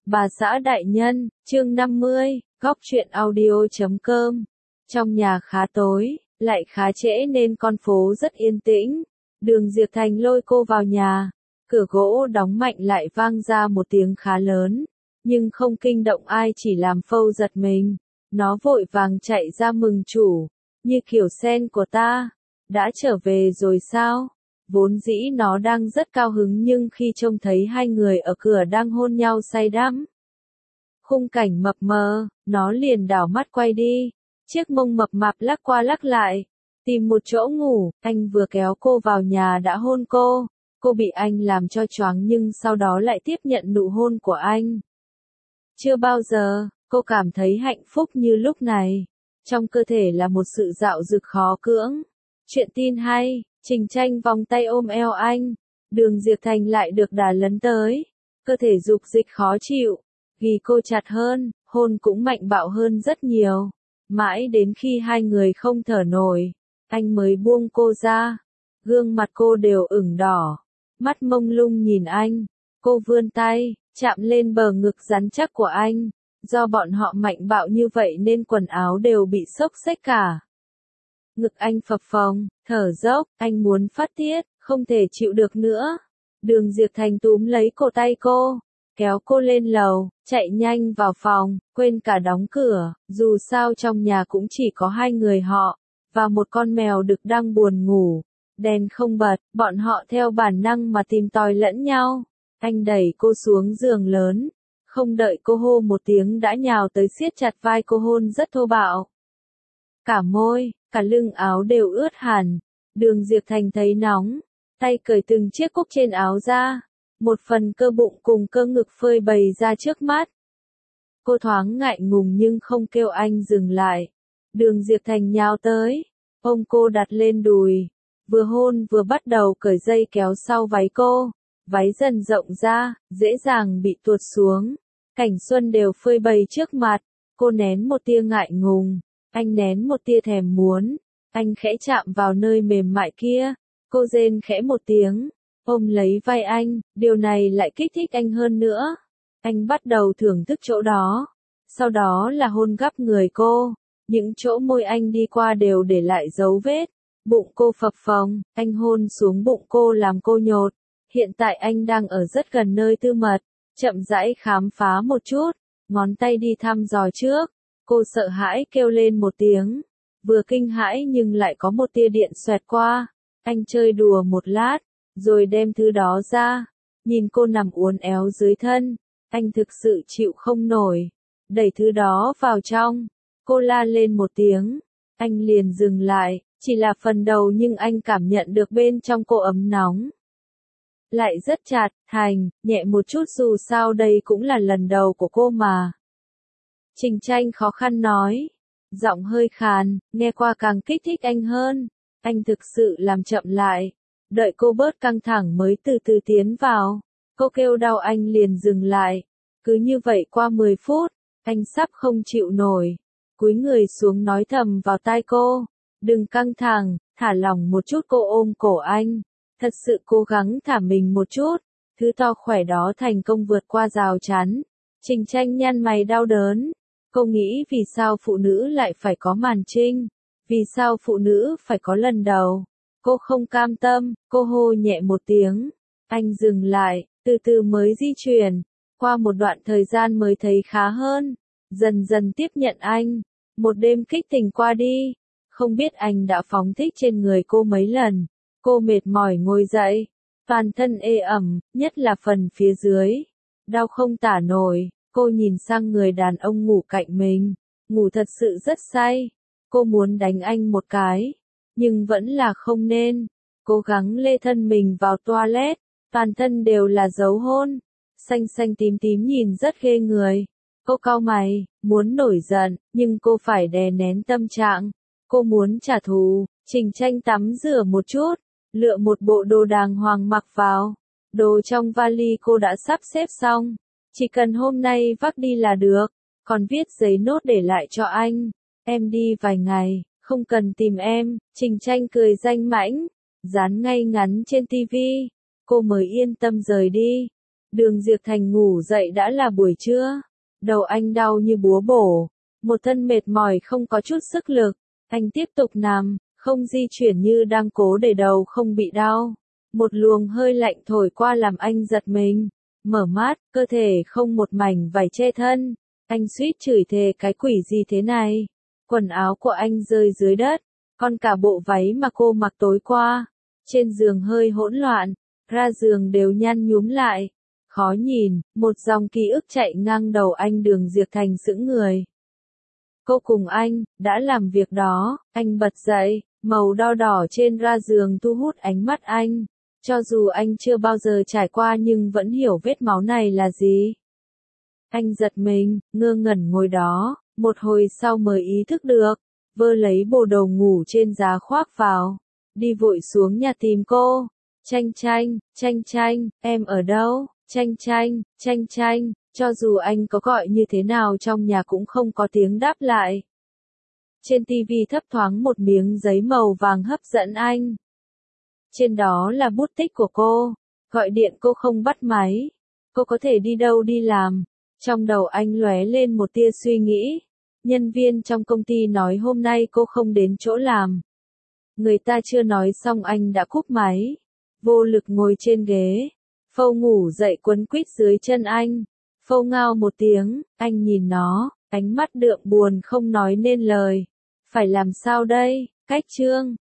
Bà xã đại nhân, chương 50, góc truyện audio.com. Trong nhà khá tối, lại khá trễ nên con phố rất yên tĩnh. Đường Diệp Thành lôi cô vào nhà. Cửa gỗ đóng mạnh lại vang ra một tiếng khá lớn, nhưng không kinh động ai, chỉ làm Phâu giật mình. Nó vội vàng chạy ra mừng chủ, như kiểu sen của ta, đã trở về rồi sao? Vốn dĩ nó đang rất cao hứng, nhưng khi trông thấy hai người ở cửa đang hôn nhau say đắm, khung cảnh mập mờ, nó liền đảo mắt quay đi. Chiếc mông mập mạp lắc qua lắc lại, tìm một chỗ ngủ. Anh vừa kéo cô vào nhà đã hôn cô. Cô bị anh làm cho choáng, nhưng sau đó lại tiếp nhận nụ hôn của anh. Chưa bao giờ cô cảm thấy hạnh phúc như lúc này. Trong cơ thể là một sự dạo dực khó cưỡng. Chuyện tin hay, Trình Tranh vòng tay ôm eo anh. Đường Diệp Thành lại được đà lấn tới. Cơ thể dục dịch khó chịu, ghi cô chặt hơn, hôn cũng mạnh bạo hơn rất nhiều. Mãi đến khi hai người không thở nổi, anh mới buông cô ra. Gương mặt cô đều ửng đỏ, mắt mông lung nhìn anh. Cô vươn tay, chạm lên bờ ngực rắn chắc của anh. Do bọn họ mạnh bạo như vậy nên quần áo đều bị xốc xếch cả. Ngực anh phập phồng, thở dốc, anh muốn phát tiết, không thể chịu được nữa. Đường Diệp Thành túm lấy cổ tay cô, kéo cô lên lầu, chạy nhanh vào phòng, quên cả đóng cửa. Dù sao trong nhà cũng chỉ có hai người họ, và một con mèo đực đang buồn ngủ. Đèn không bật, bọn họ theo bản năng mà tìm tòi lẫn nhau. Anh đẩy cô xuống giường lớn, không đợi cô hô một tiếng đã nhào tới siết chặt vai cô, hôn rất thô bạo. Cả môi, cả lưng áo đều ướt hẳn. Đường Diệp Thành thấy nóng, tay cởi từng chiếc cúc trên áo ra. Một phần cơ bụng cùng cơ ngực phơi bày ra trước mắt. Cô thoáng ngại ngùng nhưng không kêu anh dừng lại. Đường Diệp Thành nhào tới, ôm cô đặt lên đùi. Vừa hôn vừa bắt đầu cởi dây kéo sau váy cô. Váy dần rộng ra, dễ dàng bị tuột xuống. Cảnh xuân đều phơi bày trước mặt. Cô nén một tia ngại ngùng, anh nén một tia thèm muốn. Anh khẽ chạm vào nơi mềm mại kia. Cô rên khẽ một tiếng, ôm lấy vai anh. Điều này lại kích thích anh hơn nữa. Anh bắt đầu thưởng thức chỗ đó. Sau đó là hôn gắp người cô. Những chỗ môi anh đi qua đều để lại dấu vết. Bụng cô phập phồng, anh hôn xuống bụng cô làm cô nhột. Hiện tại anh đang ở rất gần nơi tư mật, chậm rãi khám phá một chút, ngón tay đi thăm dò trước. Cô sợ hãi kêu lên một tiếng, vừa kinh hãi nhưng lại có một tia điện xoẹt qua. Anh chơi đùa một lát, rồi đem thứ đó ra. Nhìn cô nằm uốn éo dưới thân, anh thực sự chịu không nổi, đẩy thứ đó vào trong. Cô la lên một tiếng, anh liền dừng lại, chỉ là phần đầu nhưng anh cảm nhận được bên trong cô ấm nóng. Lại rất chặt, Thành, nhẹ một chút, dù sao đây cũng là lần đầu của cô mà. Trình Tranh khó khăn nói, giọng hơi khàn, nghe qua càng kích thích anh hơn. Anh thực sự làm chậm lại, đợi cô bớt căng thẳng mới từ từ tiến vào. Cô kêu đau anh liền dừng lại. Cứ như vậy qua 10 phút, anh sắp không chịu nổi. Cúi người xuống nói thầm vào tai cô, đừng căng thẳng, thả lỏng một chút. Cô ôm cổ anh, thật sự cố gắng thả mình một chút. Thứ to khỏe đó thành công vượt qua rào chắn. Trình Tranh nhăn mày đau đớn. Cô nghĩ vì sao phụ nữ lại phải có màn trinh? Vì sao phụ nữ phải có lần đầu? Cô không cam tâm, cô hô nhẹ một tiếng. Anh dừng lại, từ từ mới di chuyển. Qua một đoạn thời gian mới thấy khá hơn. Dần dần tiếp nhận anh. Một đêm kích tình qua đi. Không biết anh đã phóng thích trên người cô mấy lần. Cô mệt mỏi ngồi dậy. Toàn thân ê ẩm, nhất là phần phía dưới. Đau không tả nổi. Cô nhìn sang người đàn ông ngủ cạnh mình. Ngủ thật sự rất say. Cô muốn đánh anh một cái, nhưng vẫn là không nên. Cố gắng lê thân mình vào toilet, toàn thân đều là dấu hôn. Xanh xanh tím tím nhìn rất ghê người. Cô cau mày, muốn nổi giận, nhưng cô phải đè nén tâm trạng. Cô muốn trả thù. Trình Tranh tắm rửa một chút, lựa một bộ đồ đàng hoàng mặc vào. Đồ trong vali cô đã sắp xếp xong. Chỉ cần hôm nay vác đi là được. Còn viết giấy nốt để lại cho anh. Em đi vài ngày, không cần tìm em. Trình Tranh cười danh mãnh, dán ngay ngắn trên tivi. Cô mới yên tâm rời đi. Đường Diệp Thành ngủ dậy đã là buổi trưa. Đầu anh đau như búa bổ. Một thân mệt mỏi không có chút sức lực. Anh tiếp tục nằm, không di chuyển như đang cố để đầu không bị đau. Một luồng hơi lạnh thổi qua làm anh giật mình. Mở mắt, cơ thể không một mảnh vải che thân. Anh suýt chửi thề cái quỷ gì thế này. Quần áo của anh rơi dưới đất. Còn cả bộ váy mà cô mặc tối qua. Trên giường hơi hỗn loạn. Ra giường đều nhăn nhúm lại. Khó nhìn, một dòng ký ức chạy ngang đầu anh. Đường Diệp Thành sững người. Cô cùng anh, đã làm việc đó. Anh bật dậy, màu đo đỏ trên ra giường thu hút ánh mắt anh. Cho dù anh chưa bao giờ trải qua nhưng vẫn hiểu vết máu này là gì. Anh giật mình, ngơ ngẩn ngồi đó, một hồi sau mới ý thức được, vơ lấy bộ đồ ngủ trên giá khoác vào, đi vội xuống nhà tìm cô. Tranh Tranh, em ở đâu? Tranh, cho dù anh có gọi như thế nào trong nhà cũng không có tiếng đáp lại. Trên tivi thấp thoáng một miếng giấy màu vàng hấp dẫn anh. Trên đó là bút tích của cô. Gọi điện cô không bắt máy. Cô có thể đi đâu đi làm. Trong đầu anh lóe lên một tia suy nghĩ. Nhân viên trong công ty nói hôm nay cô không đến chỗ làm. Người ta chưa nói xong anh đã cúp máy. Vô lực ngồi trên ghế. Phâu ngủ dậy quấn quýt dưới chân anh. Phâu ngao một tiếng, anh nhìn nó, ánh mắt đượm buồn không nói nên lời. Phải làm sao đây? Cách chương